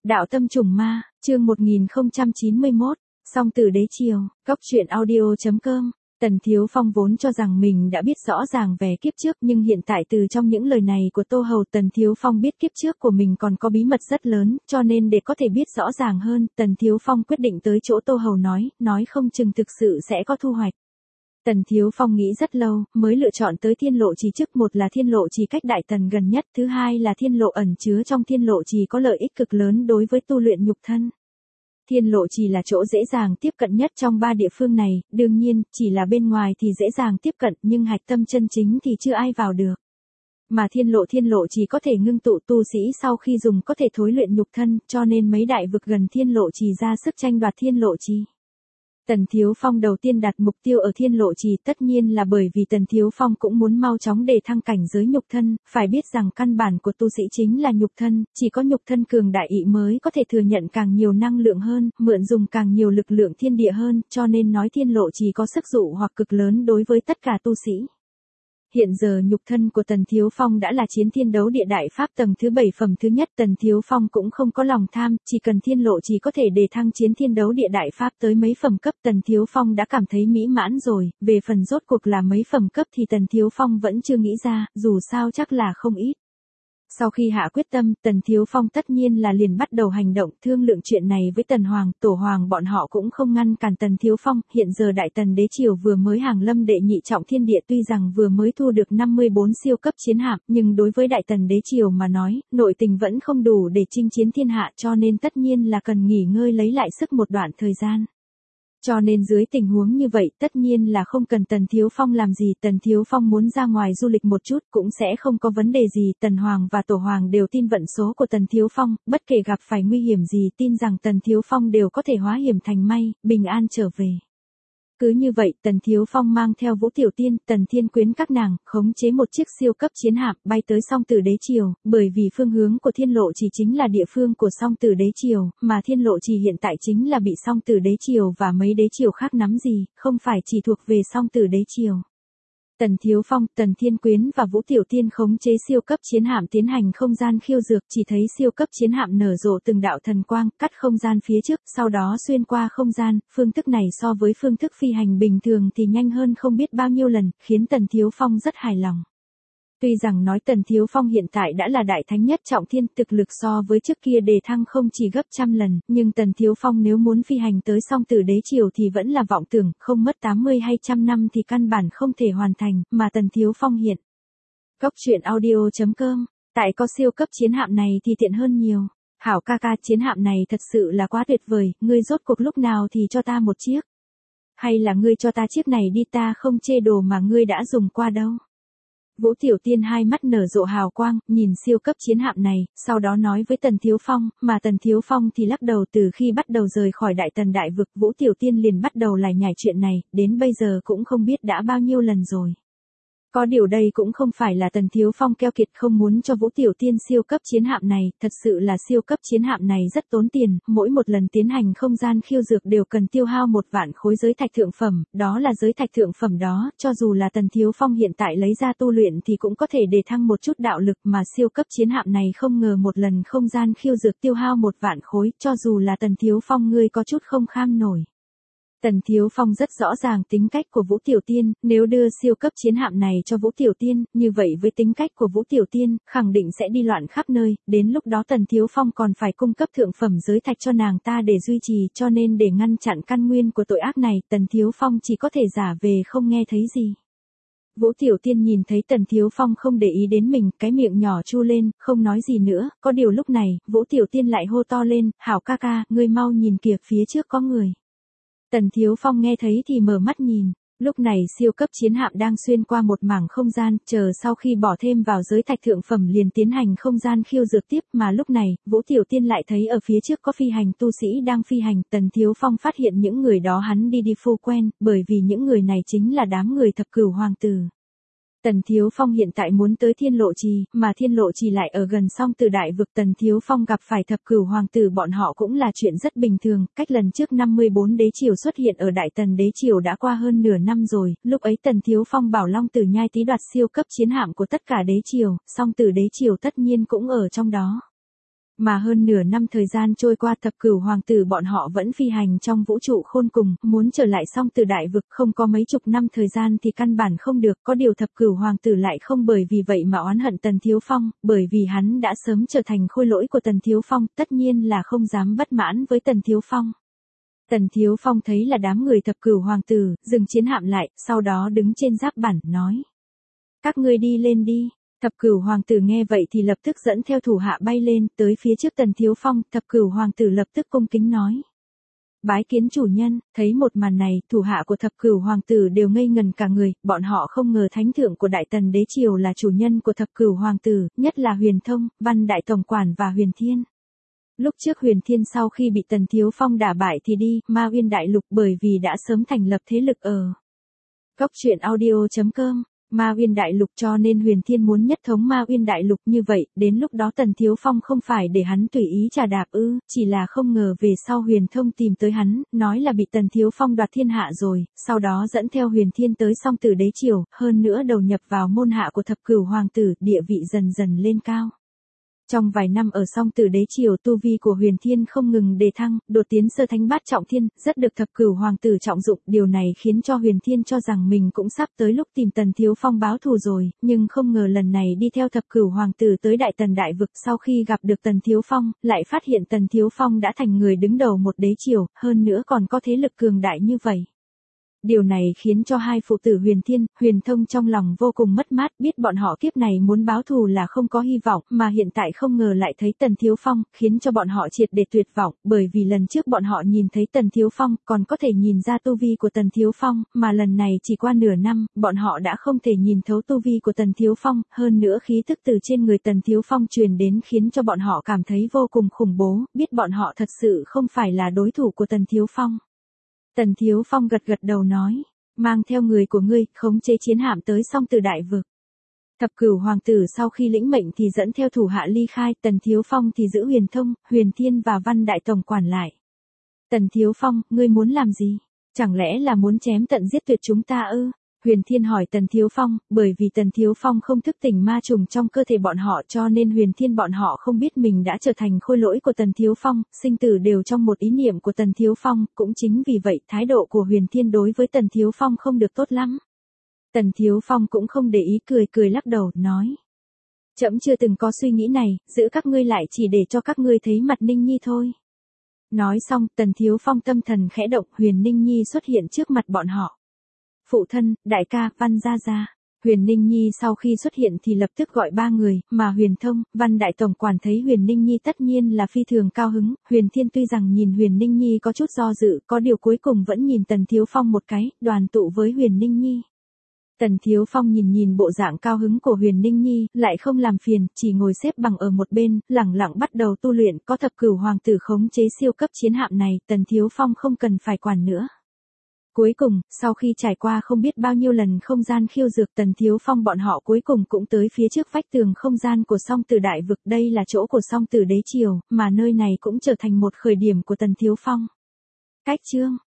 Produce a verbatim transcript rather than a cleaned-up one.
Đạo tâm trùng ma, chương một nghìn không trăm chín mươi mốt, Song tử đế triều, Cốc truyện audio.com. Tần Thiếu Phong vốn cho rằng mình đã biết rõ ràng về kiếp trước, nhưng hiện tại từ trong những lời này của Tô Hầu, Tần Thiếu Phong biết kiếp trước của mình còn có bí mật rất lớn, cho nên để có thể biết rõ ràng hơn, Tần Thiếu Phong quyết định tới chỗ Tô Hầu nói, nói không chừng thực sự sẽ có thu hoạch. Tần Thiếu Phong nghĩ rất lâu, mới lựa chọn tới Thiên Lộ Trì trước, một là Thiên Lộ Trì cách Đại Tần gần nhất, thứ hai là Thiên Lộ ẩn chứa trong Thiên Lộ Trì có lợi ích cực lớn đối với tu luyện nhục thân. Thiên Lộ Trì là chỗ dễ dàng tiếp cận nhất trong ba địa phương này, đương nhiên, chỉ là bên ngoài thì dễ dàng tiếp cận, nhưng hạch tâm chân chính thì chưa ai vào được. Mà Thiên Lộ Thiên Lộ Trì có thể ngưng tụ tu sĩ sau khi dùng có thể thối luyện nhục thân, cho nên mấy đại vực gần Thiên Lộ Trì ra sức tranh đoạt Thiên Lộ Trì. Tần Thiếu Phong đầu tiên đặt mục tiêu ở Thiên Lộ Trì, tất nhiên là bởi vì Tần Thiếu Phong cũng muốn mau chóng đề thăng cảnh giới nhục thân, phải biết rằng căn bản của tu sĩ chính là nhục thân, chỉ có nhục thân cường đại ị mới có thể thừa nhận càng nhiều năng lượng hơn, mượn dùng càng nhiều lực lượng thiên địa hơn, cho nên nói Thiên Lộ Trì có sức dụ hoặc cực lớn đối với tất cả tu sĩ. Hiện giờ nhục thân của Tần Thiếu Phong đã là chiến thiên đấu địa đại pháp tầng thứ bảy phẩm thứ nhất, Tần Thiếu Phong cũng không có lòng tham, chỉ cần Thiên Lộ Trì có thể đề thăng chiến thiên đấu địa đại pháp tới mấy phẩm cấp, Tần Thiếu Phong đã cảm thấy mỹ mãn rồi, về phần rốt cuộc là mấy phẩm cấp thì Tần Thiếu Phong vẫn chưa nghĩ ra, dù sao chắc là không ít. Sau khi hạ quyết tâm, Tần Thiếu Phong tất nhiên là liền bắt đầu hành động, thương lượng chuyện này với Tần Hoàng, Tổ Hoàng bọn họ cũng không ngăn cản Tần Thiếu Phong, hiện giờ Đại Tần Đế Triều vừa mới hàng lâm đệ nhị trọng thiên địa, tuy rằng vừa mới thu được năm mươi bốn siêu cấp chiến hạm, nhưng đối với Đại Tần Đế Triều mà nói, nội tình vẫn không đủ để chinh chiến thiên hạ, cho nên tất nhiên là cần nghỉ ngơi lấy lại sức một đoạn thời gian. Cho nên dưới tình huống như vậy, tất nhiên là không cần Tần Thiếu Phong làm gì, Tần Thiếu Phong muốn ra ngoài du lịch một chút cũng sẽ không có vấn đề gì, Tần Hoàng và Tổ Hoàng đều tin vận số của Tần Thiếu Phong, bất kể gặp phải nguy hiểm gì tin rằng Tần Thiếu Phong đều có thể hóa hiểm thành may, bình an trở về. Cứ như vậy, Tần Thiếu Phong mang theo Vũ Tiểu Tiên, Tần Thiên Quyến các nàng, khống chế một chiếc siêu cấp chiến hạm, bay tới Song Tử Đế Triều, bởi vì phương hướng của Thiên Lộ Trì chính là địa phương của Song Tử Đế Triều, mà Thiên Lộ Trì hiện tại chính là bị Song Tử Đế Triều và mấy đế triều khác nắm gì, không phải chỉ thuộc về Song Tử Đế Triều. Tần Thiếu Phong, Tần Thiên Quyến và Vũ Tiểu Tiên khống chế siêu cấp chiến hạm tiến hành không gian khiêu dược, chỉ thấy siêu cấp chiến hạm nở rộ từng đạo thần quang, cắt không gian phía trước, sau đó xuyên qua không gian, phương thức này so với phương thức phi hành bình thường thì nhanh hơn không biết bao nhiêu lần, khiến Tần Thiếu Phong rất hài lòng. Tuy rằng nói Tần Thiếu Phong hiện tại đã là đại thánh nhất trọng thiên, thực lực so với trước kia đề thăng không chỉ gấp trăm lần, nhưng Tần Thiếu Phong nếu muốn phi hành tới Song Tử Đế Triều thì vẫn là vọng tưởng, không mất tám mươi hay trăm năm thì căn bản không thể hoàn thành, mà Tần Thiếu Phong hiện. Cốc truyện audio.com, tại có siêu cấp chiến hạm này thì tiện hơn nhiều. Hảo ca ca, chiến hạm này thật sự là quá tuyệt vời, ngươi rốt cuộc lúc nào thì cho ta một chiếc. Hay là ngươi cho ta chiếc này đi, ta không chê đồ mà ngươi đã dùng qua đâu. Vũ Tiểu Tiên hai mắt nở rộ hào quang, nhìn siêu cấp chiến hạm này, sau đó nói với Tần Thiếu Phong, mà Tần Thiếu Phong thì lắc đầu. Từ khi bắt đầu rời khỏi Đại Tần Đại Vực, Vũ Tiểu Tiên liền bắt đầu lải nhải chuyện này, đến bây giờ cũng không biết đã bao nhiêu lần rồi. Có điều đây cũng không phải là Tần Thiếu Phong keo kiệt không muốn cho Vũ Tiểu Tiên siêu cấp chiến hạm này, thật sự là siêu cấp chiến hạm này rất tốn tiền, mỗi một lần tiến hành không gian khiêu dược đều cần tiêu hao một vạn khối giới thạch thượng phẩm, đó là giới thạch thượng phẩm đó, cho dù là Tần Thiếu Phong hiện tại lấy ra tu luyện thì cũng có thể đề thăng một chút đạo lực, mà siêu cấp chiến hạm này không ngờ một lần không gian khiêu dược tiêu hao một vạn khối, cho dù là Tần Thiếu Phong ngươi có chút không kham nổi. Tần Thiếu Phong rất rõ ràng tính cách của Vũ Tiểu Tiên, nếu đưa siêu cấp chiến hạm này cho Vũ Tiểu Tiên, như vậy với tính cách của Vũ Tiểu Tiên, khẳng định sẽ đi loạn khắp nơi, đến lúc đó Tần Thiếu Phong còn phải cung cấp thượng phẩm giới thạch cho nàng ta để duy trì, cho nên để ngăn chặn căn nguyên của tội ác này, Tần Thiếu Phong chỉ có thể giả về không nghe thấy gì. Vũ Tiểu Tiên nhìn thấy Tần Thiếu Phong không để ý đến mình, cái miệng nhỏ chu lên, không nói gì nữa, có điều lúc này, Vũ Tiểu Tiên lại hô to lên, hảo ca ca, ngươi mau nhìn kìa, phía trước có người. Tần Thiếu Phong nghe thấy thì mở mắt nhìn, lúc này siêu cấp chiến hạm đang xuyên qua một mảng không gian, chờ sau khi bỏ thêm vào giới thạch thượng phẩm liền tiến hành không gian khiêu dược tiếp, mà lúc này, Vũ Tiểu Tiên lại thấy ở phía trước có phi hành tu sĩ đang phi hành, Tần Thiếu Phong phát hiện những người đó hắn đi đi phu quen, bởi vì những người này chính là đám người thập cửu hoàng tử. Tần Thiếu Phong hiện tại muốn tới Thiên Lộ Trì, mà Thiên Lộ Trì lại ở gần Song Tử Đại Vực, Tần Thiếu Phong gặp phải thập cửu hoàng tử bọn họ cũng là chuyện rất bình thường, cách lần trước năm mươi bốn đế triều xuất hiện ở Đại Tần Đế Triều đã qua hơn nửa năm rồi, lúc ấy Tần Thiếu Phong bảo Long Tử Nhai Tý đoạt siêu cấp chiến hạm của tất cả đế triều, Song Tử Đế Triều tất nhiên cũng ở trong đó. Mà hơn nửa năm thời gian trôi qua, thập cửu hoàng tử bọn họ vẫn phi hành trong vũ trụ khôn cùng, muốn trở lại Song Tử Đại Vực không có mấy chục năm thời gian thì căn bản không được, có điều thập cửu hoàng tử lại không bởi vì vậy mà oán hận Tần Thiếu Phong, bởi vì hắn đã sớm trở thành khôi lỗi của Tần Thiếu Phong, tất nhiên là không dám bất mãn với Tần Thiếu Phong. Tần Thiếu Phong thấy là đám người thập cửu hoàng tử, dừng chiến hạm lại, sau đó đứng trên giáp bản, nói. Các ngươi đi lên đi. Thập cửu hoàng tử nghe vậy thì lập tức dẫn theo thủ hạ bay lên, tới phía trước Tần Thiếu Phong, thập cửu hoàng tử lập tức cung kính nói. Bái kiến chủ nhân. Thấy một màn này, thủ hạ của thập cửu hoàng tử đều ngây ngần cả người, bọn họ không ngờ thánh thượng của Đại Tần Đế Triều là chủ nhân của thập cửu hoàng tử, nhất là Huyền Thông, Văn Đại Tổng Quản và Huyền Thiên. Lúc trước Huyền Thiên sau khi bị Tần Thiếu Phong đả bại thì đi Ma Uyên Đại Lục, bởi vì đã sớm thành lập thế lực ở Cốc truyện audio chấm com. Ma Uyên Đại Lục, cho nên Huyền Thiên muốn nhất thống Ma Uyên Đại Lục như vậy, đến lúc đó Tần Thiếu Phong không phải để hắn tùy ý trà đạp ư, chỉ là không ngờ về sau Huyền Thông tìm tới hắn, nói là bị Tần Thiếu Phong đoạt thiên hạ rồi, sau đó dẫn theo Huyền Thiên tới Song Tử Đế Triều, hơn nữa đầu nhập vào môn hạ của thập cửu hoàng tử, địa vị dần dần lên cao. Trong vài năm ở Song Tử Đế Triều, tu vi của Huyền Thiên không ngừng đề thăng, đột tiến sơ thánh bát trọng thiên, rất được thập cửu hoàng tử trọng dụng, điều này khiến cho Huyền Thiên cho rằng mình cũng sắp tới lúc tìm Tần Thiếu Phong báo thù rồi, nhưng không ngờ lần này đi theo thập cửu hoàng tử tới Đại Tần Đại Vực, sau khi gặp được Tần Thiếu Phong, lại phát hiện Tần Thiếu Phong đã thành người đứng đầu một đế triều, hơn nữa còn có thế lực cường đại như vậy. Điều này khiến cho hai phụ tử Huyền Thiên, Huyền Thông trong lòng vô cùng mất mát, biết bọn họ kiếp này muốn báo thù là không có hy vọng, mà hiện tại không ngờ lại thấy Tần Thiếu Phong, khiến cho bọn họ triệt để tuyệt vọng, bởi vì lần trước bọn họ nhìn thấy Tần Thiếu Phong, còn có thể nhìn ra tu vi của Tần Thiếu Phong, mà lần này chỉ qua nửa năm, bọn họ đã không thể nhìn thấu tu vi của Tần Thiếu Phong, hơn nữa khí tức từ trên người Tần Thiếu Phong truyền đến khiến cho bọn họ cảm thấy vô cùng khủng bố, biết bọn họ thật sự không phải là đối thủ của Tần Thiếu Phong. Tần Thiếu Phong gật gật đầu nói, mang theo người của ngươi, khống chế chiến hạm tới Song Tử Đại Vực. Thập cửu hoàng tử sau khi lĩnh mệnh thì dẫn theo thủ hạ ly khai, Tần Thiếu Phong thì giữ Huyền Thông, Huyền Thiên và Văn Đại Tổng Quản lại. Tần Thiếu Phong, ngươi muốn làm gì? Chẳng lẽ là muốn chém tận giết tuyệt chúng ta ư? Huyền Thiên hỏi Tần Thiếu Phong, bởi vì Tần Thiếu Phong không thức tỉnh ma trùng trong cơ thể bọn họ, cho nên Huyền Thiên bọn họ không biết mình đã trở thành khôi lỗi của Tần Thiếu Phong, sinh tử đều trong một ý niệm của Tần Thiếu Phong, cũng chính vì vậy thái độ của Huyền Thiên đối với Tần Thiếu Phong không được tốt lắm. Tần Thiếu Phong cũng không để ý, cười cười lắc đầu, nói. Trẫm chưa từng có suy nghĩ này, giữ các ngươi lại chỉ để cho các ngươi thấy mặt Ninh Nhi thôi. Nói xong, Tần Thiếu Phong tâm thần khẽ động, Huyền Ninh Nhi xuất hiện trước mặt bọn họ. Phụ thân, đại ca, Văn gia gia. Huyền Ninh Nhi sau khi xuất hiện thì lập tức gọi ba người, mà Huyền Thông, Văn Đại Tổng Quản thấy Huyền Ninh Nhi tất nhiên là phi thường cao hứng, Huyền Thiên tuy rằng nhìn Huyền Ninh Nhi có chút do dự, có điều cuối cùng vẫn nhìn Tần Thiếu Phong một cái, đoàn tụ với Huyền Ninh Nhi. Tần Thiếu Phong nhìn nhìn bộ dạng cao hứng của Huyền Ninh Nhi, lại không làm phiền, chỉ ngồi xếp bằng ở một bên, lẳng lặng bắt đầu tu luyện, có thập cửu hoàng tử khống chế siêu cấp chiến hạm này, Tần Thiếu Phong không cần phải quản nữa. Cuối cùng, sau khi trải qua không biết bao nhiêu lần không gian khiêu dược, Tần Thiếu Phong bọn họ cuối cùng cũng tới phía trước vách tường không gian của Song Tử Đại Vực, đây là chỗ của Song Tử Đế Triều, mà nơi này cũng trở thành một khởi điểm của Tần Thiếu Phong. Cách chương